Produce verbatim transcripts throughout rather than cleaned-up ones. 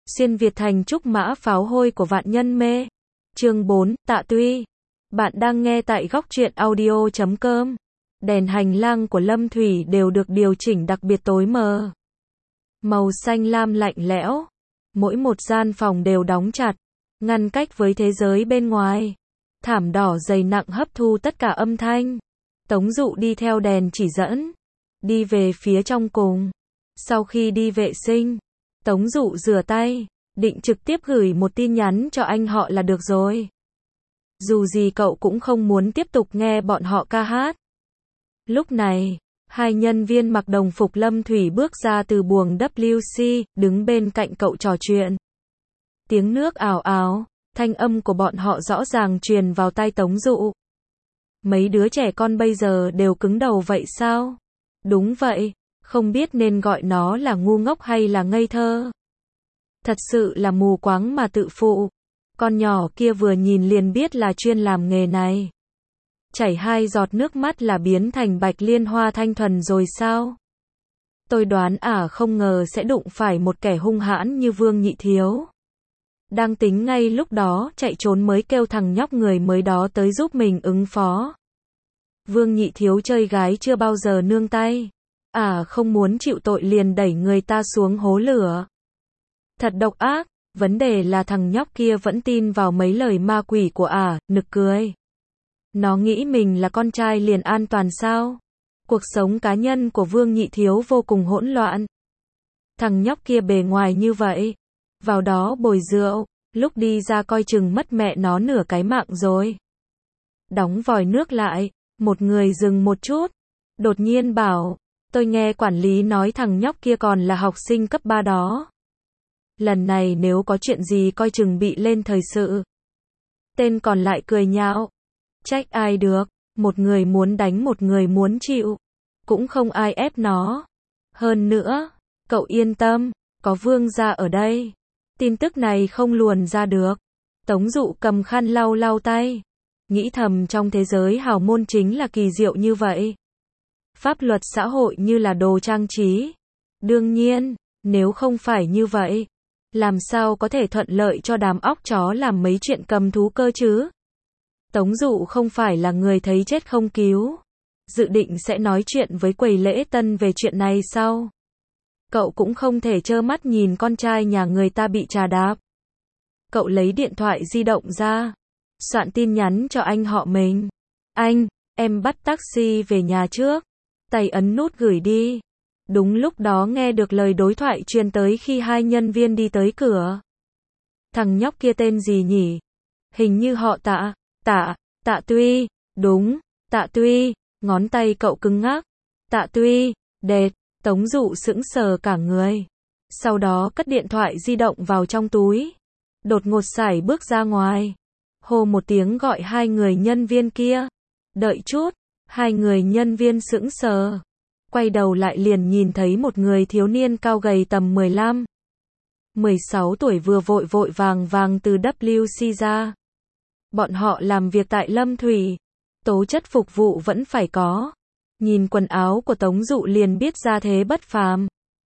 Xuyên Việt thành trúc mã pháo hôi của vạn nhân mê. Chương bốn, Tạ Tuy. Bạn đang nghe tại góc truyện audio chấm com. Đèn hành lang của Lâm Thủy đều được điều chỉnh đặc biệt tối mờ. Màu xanh lam lạnh lẽo. Mỗi một gian phòng đều đóng chặt, ngăn cách với thế giới bên ngoài. Thảm đỏ dày nặng hấp thu tất cả âm thanh. Tống Dụ đi theo đèn chỉ dẫn, đi về phía trong cùng. Sau khi đi vệ sinh, Tống Dụ rửa tay, định trực tiếp gửi một tin nhắn cho anh họ là được rồi. Dù gì cậu cũng không muốn tiếp tục nghe bọn họ ca hát. Lúc này, hai nhân viên mặc đồng phục Lâm Thủy bước ra từ buồng W C, đứng bên cạnh cậu trò chuyện. Tiếng nước ào ào, thanh âm của bọn họ rõ ràng truyền vào tai Tống Dụ. Mấy đứa trẻ con bây giờ đều cứng đầu vậy sao? Đúng vậy, không biết nên gọi nó là ngu ngốc hay là ngây thơ. Thật sự là mù quáng mà tự phụ. Con nhỏ kia vừa nhìn liền biết là chuyên làm nghề này. Chảy hai giọt nước mắt là biến thành bạch liên hoa thanh thuần rồi sao? Tôi đoán à không ngờ sẽ đụng phải một kẻ hung hãn như Vương Nhị Thiếu. Đang tính ngay lúc đó chạy trốn mới kêu thằng nhóc người mới đó tới giúp mình ứng phó. Vương Nhị Thiếu chơi gái chưa bao giờ nương tay. À không muốn chịu tội liền đẩy người ta xuống hố lửa. Thật độc ác, vấn đề là thằng nhóc kia vẫn tin vào mấy lời ma quỷ của ả, à, nực cười. Nó nghĩ mình là con trai liền an toàn sao? Cuộc sống cá nhân của Vương Nhị Thiếu vô cùng hỗn loạn. Thằng nhóc kia bề ngoài như vậy, vào đó bồi rượu, lúc đi ra coi chừng mất mẹ nó nửa cái mạng rồi. Đóng vòi nước lại, một người dừng một chút, đột nhiên bảo, tôi nghe quản lý nói thằng nhóc kia còn là học sinh cấp ba đó. Lần này nếu có chuyện gì coi chừng bị lên thời sự. Tên còn lại cười nhạo. Trách ai được, một người muốn đánh một người muốn chịu. Cũng không ai ép nó. Hơn nữa, cậu yên tâm, có Vương gia ở đây. Tin tức này không luồn ra được. Tống Dụ cầm khăn lau lau tay. Nghĩ thầm trong thế giới hào môn chính là kỳ diệu như vậy. Pháp luật xã hội như là đồ trang trí. Đương nhiên, nếu không phải như vậy, làm sao có thể thuận lợi cho đám óc chó làm mấy chuyện cầm thú cơ chứ? Tống Dụ không phải là người thấy chết không cứu. Dự định sẽ nói chuyện với quầy lễ tân về chuyện này sau. Cậu cũng không thể trơ mắt nhìn con trai nhà người ta bị trà đạp. Cậu lấy điện thoại di động ra, soạn tin nhắn cho anh họ mình. Anh, em bắt taxi về nhà trước. Tay ấn nút gửi đi. Đúng lúc đó nghe được lời đối thoại truyền tới khi hai nhân viên đi tới cửa. Thằng nhóc kia tên gì nhỉ? Hình như họ Tạ, Tạ, Tạ Tuy, đúng, Tạ Tuy, ngón tay cậu cứng ngắc. Tạ Tuy, đệt, Tống Dụ sững sờ cả người. Sau đó cất điện thoại di động vào trong túi. Đột ngột sải bước ra ngoài. Hô một tiếng gọi hai người nhân viên kia. Đợi chút, hai người nhân viên sững sờ. Quay đầu lại liền nhìn thấy một người thiếu niên cao gầy tầm mười lăm, mười sáu tuổi vừa vội vội vàng vàng từ W C ra. Bọn họ làm việc tại Lâm Thủy. Tố chất phục vụ vẫn phải có. Nhìn quần áo của Tống Dụ liền biết ra thế bất phàm.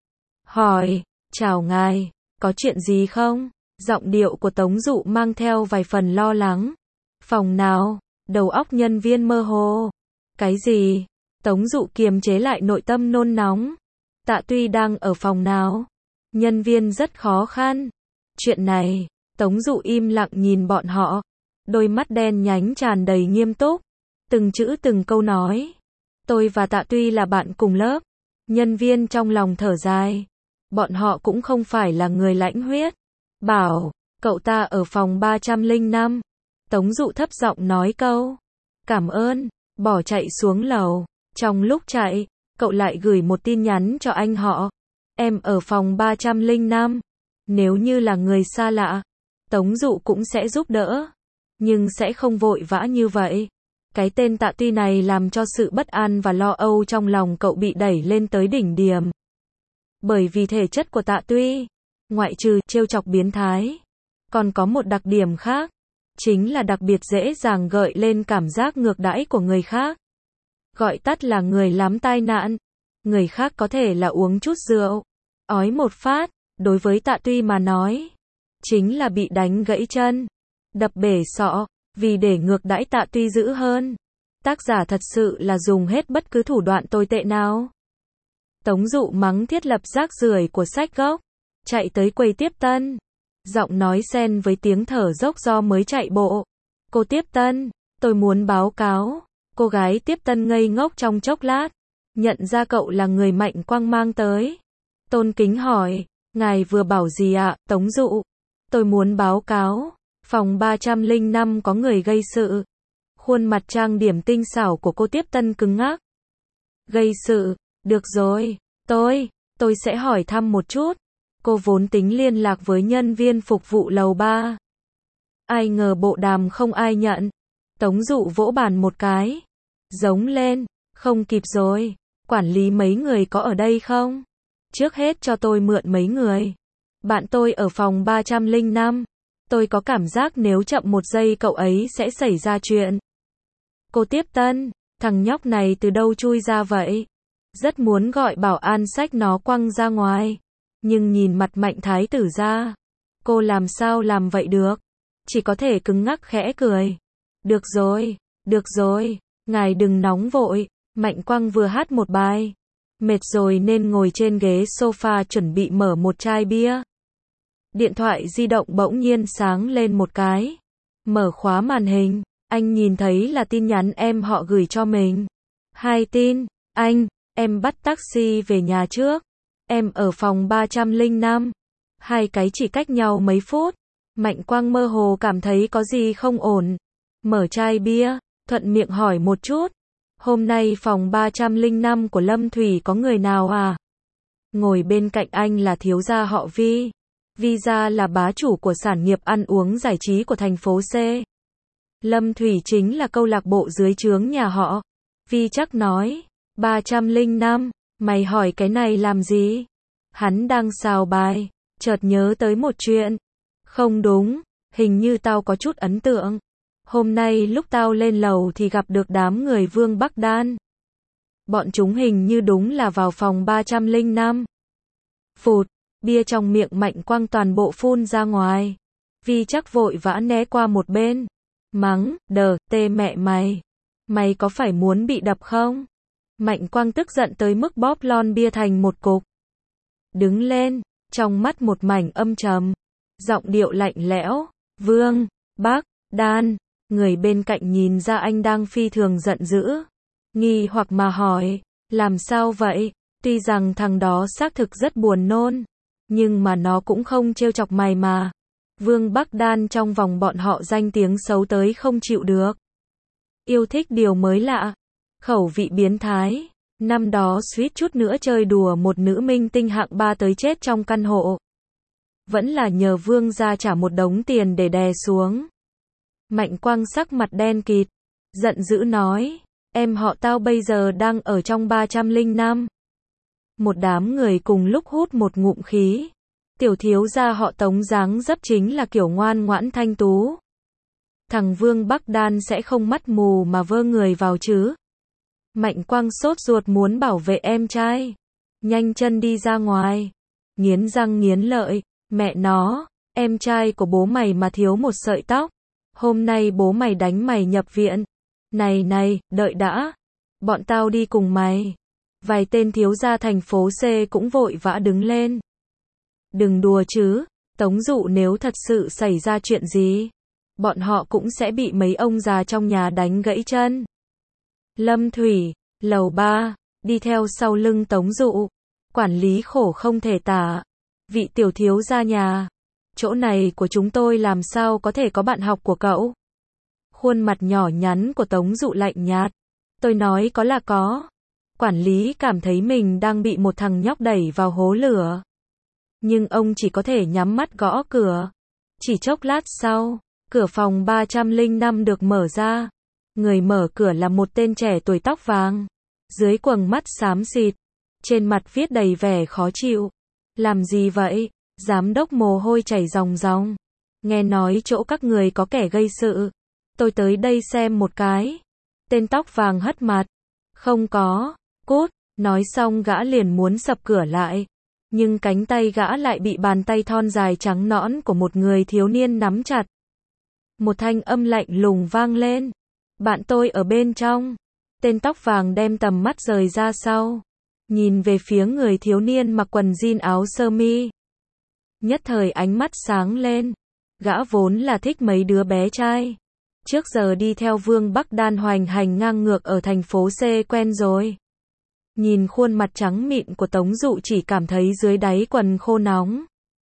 Hỏi, chào ngài, có chuyện gì không? Giọng điệu của Tống Dụ mang theo vài phần lo lắng. Phòng nào? Đầu óc nhân viên mơ hồ. Cái gì? Tống Dụ kiềm chế lại nội tâm nôn nóng. Tạ Tuy đang ở phòng nào? Nhân viên rất khó khăn. Chuyện này, Tống Dụ im lặng nhìn bọn họ. Đôi mắt đen nhánh tràn đầy nghiêm túc. Từng chữ từng câu nói. Tôi và Tạ Tuy là bạn cùng lớp. Nhân viên trong lòng thở dài. Bọn họ cũng không phải là người lãnh huyết. Bảo, cậu ta ở phòng ba trăm lẻ năm. Tống Dụ thấp giọng nói câu. Cảm ơn, bỏ chạy xuống lầu. Trong lúc chạy, cậu lại gửi một tin nhắn cho anh họ. Em ở phòng ba trăm lẻ năm. Nếu như là người xa lạ, Tống Dụ cũng sẽ giúp đỡ. Nhưng sẽ không vội vã như vậy. Cái tên Tạ Tuy này làm cho sự bất an và lo âu trong lòng cậu bị đẩy lên tới đỉnh điểm. Bởi vì thể chất của Tạ Tuy, ngoại trừ trêu chọc biến thái, còn có một đặc điểm khác. Chính là đặc biệt dễ dàng gợi lên cảm giác ngược đãi của người khác. Gọi tắt là người lắm tai nạn. Người khác có thể là uống chút rượu, ói một phát, đối với Tạ Tuy mà nói, chính là bị đánh gãy chân, đập bể sọ, vì để ngược đãi Tạ Tuy dữ hơn. Tác giả thật sự là dùng hết bất cứ thủ đoạn tồi tệ nào. Tống Dụ mắng thiết lập rác rưởi của sách gốc, chạy tới quầy tiếp tân. Giọng nói xen với tiếng thở dốc do mới chạy bộ. Cô tiếp tân, tôi muốn báo cáo. Cô gái tiếp tân ngây ngốc trong chốc lát, nhận ra cậu là người Mạnh Quang mang tới. Tôn kính hỏi, ngài vừa bảo gì ạ, Tống Dụ? Tôi muốn báo cáo, phòng ba trăm lẻ năm có người gây sự. Khuôn mặt trang điểm tinh xảo của cô tiếp tân cứng ngắc. Gây sự, được rồi, tôi, tôi sẽ hỏi thăm một chút. Cô vốn tính liên lạc với nhân viên phục vụ lầu ba. Ai ngờ bộ đàm không ai nhận. Tống Dụ vỗ bàn một cái. Giống lên, không kịp rồi. Quản lý mấy người có ở đây không? Trước hết cho tôi mượn mấy người. Bạn tôi ở phòng ba trăm lẻ năm. Tôi có cảm giác nếu chậm một giây cậu ấy sẽ xảy ra chuyện. Cô tiếp tân, thằng nhóc này từ đâu chui ra vậy? Rất muốn gọi bảo an xách nó quăng ra ngoài. Nhưng nhìn mặt Mạnh Thái tử ra, cô làm sao làm vậy được? Chỉ có thể cứng ngắc khẽ cười. Được rồi, được rồi, ngài đừng nóng vội. Mạnh Quang vừa hát một bài, mệt rồi nên ngồi trên ghế sofa chuẩn bị mở một chai bia. Điện thoại di động bỗng nhiên sáng lên một cái. Mở khóa màn hình, anh nhìn thấy là tin nhắn em họ gửi cho mình. Hai tin, anh, em bắt taxi về nhà trước. Em ở phòng ba trăm lẻ năm. Hai cái chỉ cách nhau mấy phút. Mạnh Quang mơ hồ cảm thấy có gì không ổn. Mở chai bia, thuận miệng hỏi một chút. Hôm nay phòng ba trăm lẻ năm của Lâm Thủy có người nào à? Ngồi bên cạnh anh là thiếu gia họ Vi. Vi gia là bá chủ của sản nghiệp ăn uống giải trí của thành phố C. Lâm Thủy chính là câu lạc bộ dưới trướng nhà họ. Vi chắc nói, ba trăm lẻ năm, mày hỏi cái này làm gì? Hắn đang xào bài, chợt nhớ tới một chuyện. Không đúng, hình như tao có chút ấn tượng. Hôm nay lúc tao lên lầu thì gặp được đám người Vương Bắc Đan. Bọn chúng hình như đúng là vào phòng ba trăm lẻ năm. Phụt, bia trong miệng Mạnh Quang toàn bộ phun ra ngoài. Vi chắc vội vã né qua một bên. Mắng, đờ, tê mẹ mày. Mày có phải muốn bị đập không? Mạnh Quang tức giận tới mức bóp lon bia thành một cục. Đứng lên, trong mắt một mảnh âm trầm. Giọng điệu lạnh lẽo, Vương, Bắc, Đan. Người bên cạnh nhìn ra anh đang phi thường giận dữ. Nghi hoặc mà hỏi, làm sao vậy? Tuy rằng thằng đó xác thực rất buồn nôn, nhưng mà nó cũng không trêu chọc mày mà. Vương Bắc Đan trong vòng bọn họ danh tiếng xấu tới không chịu được. Yêu thích điều mới lạ, khẩu vị biến thái. Năm đó suýt chút nữa chơi đùa một nữ minh tinh hạng ba tới chết trong căn hộ. Vẫn là nhờ Vương gia trả một đống tiền để đè xuống. Mạnh Quang sắc mặt đen kịt, giận dữ nói, em họ tao bây giờ đang ở trong ba trăm lẻ năm. Một đám người cùng lúc hút một ngụm khí. Tiểu thiếu gia họ Tống dáng dấp chính là kiểu ngoan ngoãn thanh tú. Thằng Vương Bắc Đan sẽ không mắt mù mà vơ người vào chứ. Mạnh Quang sốt ruột muốn bảo vệ em trai. Nhanh chân đi ra ngoài. Nghiến răng nghiến lợi, mẹ nó, em trai của bố mày mà thiếu một sợi tóc. Hôm nay bố mày đánh mày nhập viện. Này này, đợi đã. Bọn tao đi cùng mày. Vài tên thiếu gia thành phố C cũng vội vã đứng lên. Đừng đùa chứ, Tống Dụ nếu thật sự xảy ra chuyện gì, bọn họ cũng sẽ bị mấy ông già trong nhà đánh gãy chân. Lâm Thủy, lầu ba, đi theo sau lưng Tống Dụ. Quản lý khổ không thể tả. Vị tiểu thiếu gia nhà. Chỗ này của chúng tôi làm sao có thể có bạn học của cậu? Khuôn mặt nhỏ nhắn của Tống Dụ lạnh nhạt. Tôi nói có là có. Quản lý cảm thấy mình đang bị một thằng nhóc đẩy vào hố lửa. Nhưng ông chỉ có thể nhắm mắt gõ cửa. Chỉ chốc lát sau, cửa phòng ba trăm lẻ năm được mở ra. Người mở cửa là một tên trẻ tuổi tóc vàng. Dưới quầng mắt xám xịt. Trên mặt viết đầy vẻ khó chịu. Làm gì vậy? Giám đốc mồ hôi chảy ròng ròng. Nghe nói chỗ các người có kẻ gây sự. Tôi tới đây xem một cái. Tên tóc vàng hất mặt. Không có. Cút. Nói xong gã liền muốn sập cửa lại. nhưng cánh tay gã lại bị bàn tay thon dài trắng nõn của một người thiếu niên nắm chặt. Một thanh âm lạnh lùng vang lên. Bạn tôi ở bên trong. Tên tóc vàng đem tầm mắt rời ra sau, nhìn về phía người thiếu niên mặc quần jean áo sơ mi. Nhất thời ánh mắt sáng lên. Gã vốn là thích mấy đứa bé trai. Trước giờ đi theo Vương Bắc Đan hoành hành ngang ngược ở thành phố C quen rồi. Nhìn khuôn mặt trắng mịn của Tống Dụ chỉ cảm thấy dưới đáy quần khô nóng.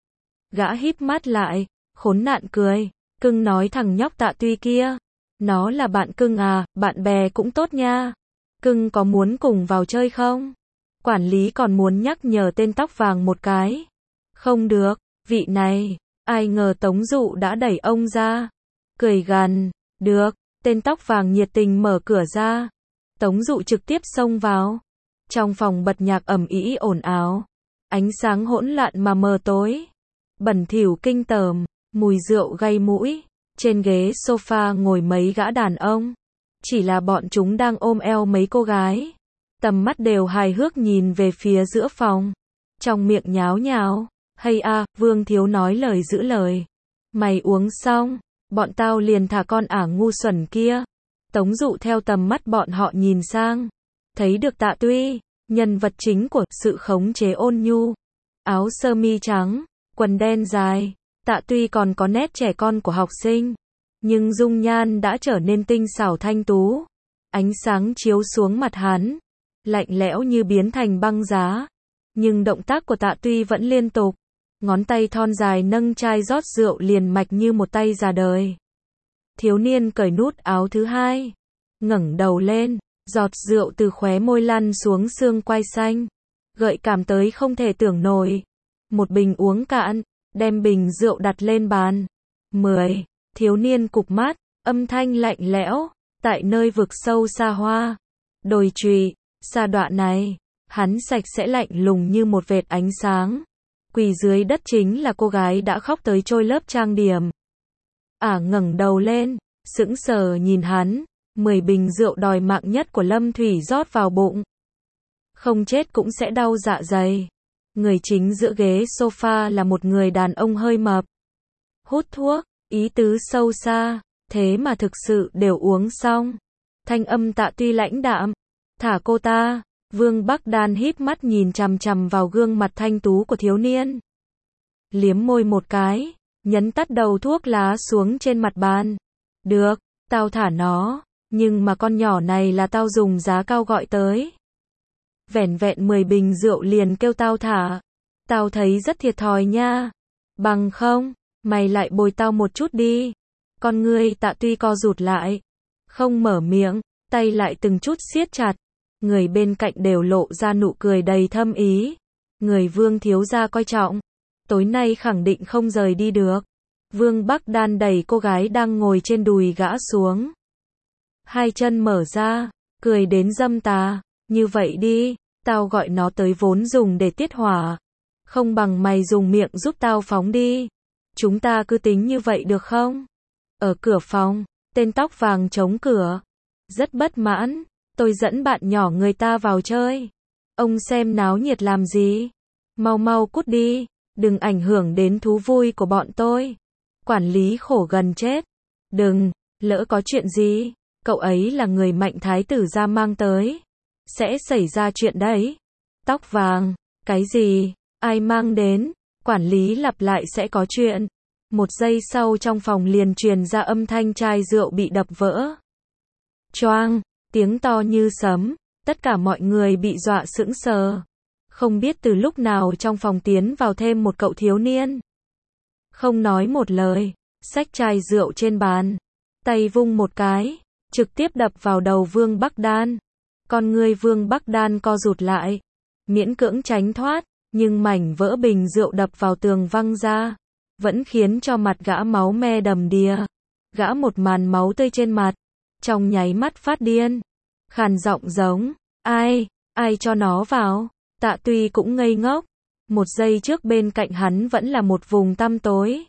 Gã híp mắt lại, khốn nạn cười. Cưng nói thằng nhóc Tạ Tuy kia. Nó là bạn cưng à, bạn bè cũng tốt nha. Cưng có muốn cùng vào chơi không? Quản lý còn muốn nhắc nhở tên tóc vàng một cái. Không được, vị này. Ai ngờ Tống Dụ đã đẩy ông ra. Cười gằn, được. Tên tóc vàng nhiệt tình mở cửa ra. Tống Dụ trực tiếp xông vào. Trong phòng bật nhạc ầm ĩ ồn ào. Ánh sáng hỗn loạn mà mờ tối. Bẩn thỉu kinh tởm, mùi rượu gây mũi. Trên ghế sofa ngồi mấy gã đàn ông. Chỉ là bọn chúng đang ôm eo mấy cô gái. Tầm mắt đều hài hước nhìn về phía giữa phòng. Trong miệng nháo nhào. Hay à, Vương Thiếu nói lời giữ lời. Mày uống xong, bọn tao liền thả con ả ngu xuẩn kia. Tống Dụ theo tầm mắt bọn họ nhìn sang. Thấy được Tạ Tuy, nhân vật chính của sự khống chế ôn nhu. Áo sơ mi trắng, quần đen dài. Tạ Tuy còn có nét trẻ con của học sinh. Nhưng dung nhan đã trở nên tinh xảo thanh tú. Ánh sáng chiếu xuống mặt hắn. Lạnh lẽo như biến thành băng giá. Nhưng động tác của Tạ Tuy vẫn liên tục. Ngón tay thon dài nâng chai rót rượu liền mạch như một tay già đời. Thiếu niên cởi nút áo thứ hai. Ngẩng đầu lên. Giọt rượu từ khóe môi lăn xuống xương quai xanh. Gợi cảm tới không thể tưởng nổi. Một bình uống cạn. Đem bình rượu đặt lên bàn. Mười. Thiếu niên cụp mắt. Âm thanh lạnh lẽo. Tại nơi vực sâu xa hoa. Đồi trụy. Sa đoạn này. Hắn sạch sẽ lạnh lùng như một vệt ánh sáng. Quỳ dưới đất chính là cô gái đã khóc tới trôi lớp trang điểm. Ả ngẩng đầu lên. Sững sờ nhìn hắn. Mười bình rượu đòi mạng nhất của Lâm Thủy rót vào bụng. Không chết cũng sẽ đau dạ dày. Người chính giữa ghế sofa là một người đàn ông hơi mập. Hút thuốc, ý tứ sâu xa, thế mà thực sự đều uống xong. Thanh âm Tạ Tuy lãnh đạm. Thả cô ta. Vương Bắc Đan híp mắt nhìn chằm chằm vào gương mặt thanh tú của thiếu niên. Liếm môi một cái, nhấn tắt đầu thuốc lá xuống trên mặt bàn. Được, tao thả nó, nhưng mà con nhỏ này là tao dùng giá cao gọi tới. Vẻn vẹn mười bình rượu liền kêu tao thả. Tao thấy rất thiệt thòi nha. Bằng không, mày lại bồi tao một chút đi. Con ngươi Tạ Tuy co rụt lại. Không mở miệng, tay lại từng chút siết chặt. Người bên cạnh đều lộ ra nụ cười đầy thâm ý. Người Vương thiếu gia coi trọng. Tối nay khẳng định không rời đi được. Vương Bắc Đan đẩy cô gái đang ngồi trên đùi gã xuống. Hai chân mở ra, cười đến dâm tà. Như vậy đi, tao gọi nó tới vốn dùng để tiết hỏa. Không bằng mày dùng miệng giúp tao phóng đi. Chúng ta cứ tính như vậy được không? Ở cửa phòng, tên tóc vàng chống cửa. Rất bất mãn. Tôi dẫn bạn nhỏ người ta vào chơi. Ông xem náo nhiệt làm gì? Mau mau cút đi. Đừng ảnh hưởng đến thú vui của bọn tôi. Quản lý khổ gần chết. Đừng, lỡ có chuyện gì. Cậu ấy là người Mạnh thái tử gia mang tới. Sẽ xảy ra chuyện đấy. Tóc vàng. Cái gì? Ai mang đến? Quản lý lặp lại sẽ có chuyện. Một giây sau trong phòng liền truyền ra âm thanh chai rượu bị đập vỡ. Choang. Tiếng to như sấm. Tất cả mọi người bị dọa sững sờ. Không biết từ lúc nào trong phòng tiến vào thêm một cậu thiếu niên. Không nói một lời. Xách chai rượu trên bàn. Tay vung một cái. Trực tiếp đập vào đầu Vương Bắc Đan. Con ngươi Vương Bắc Đan co rụt lại. Miễn cưỡng tránh thoát. Nhưng mảnh vỡ bình rượu đập vào tường văng ra. Vẫn khiến cho mặt gã máu me đầm đìa. Gã một màn máu tươi trên mặt. Trong nháy mắt phát điên. Khàn giọng giống. Ai, ai cho nó vào. Tạ Tuy cũng ngây ngốc. Một giây trước bên cạnh hắn vẫn là một vùng tăm tối.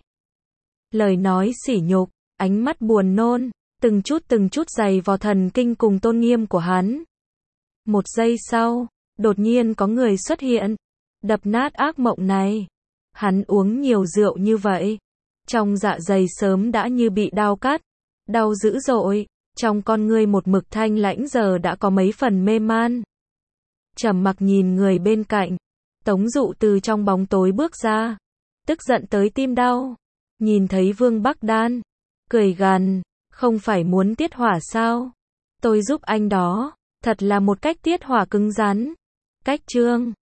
Lời nói sỉ nhục, ánh mắt buồn nôn, từng chút từng chút giày vò thần kinh cùng tôn nghiêm của hắn. Một giây sau, đột nhiên có người xuất hiện. đập nát ác mộng này. Hắn uống nhiều rượu như vậy, trong dạ dày sớm đã như bị đao cắt, đau dữ dội, trong con ngươi một mực thanh lãnh giờ đã có mấy phần mê man. Trầm Mặc nhìn người bên cạnh, Tống Dụ từ trong bóng tối bước ra, tức giận tới tim đau, nhìn thấy Vương Bắc Đan, cười gằn, không phải muốn tiết hỏa sao? Tôi giúp anh đó, thật là một cách tiết hỏa cứng rắn. Cách Trương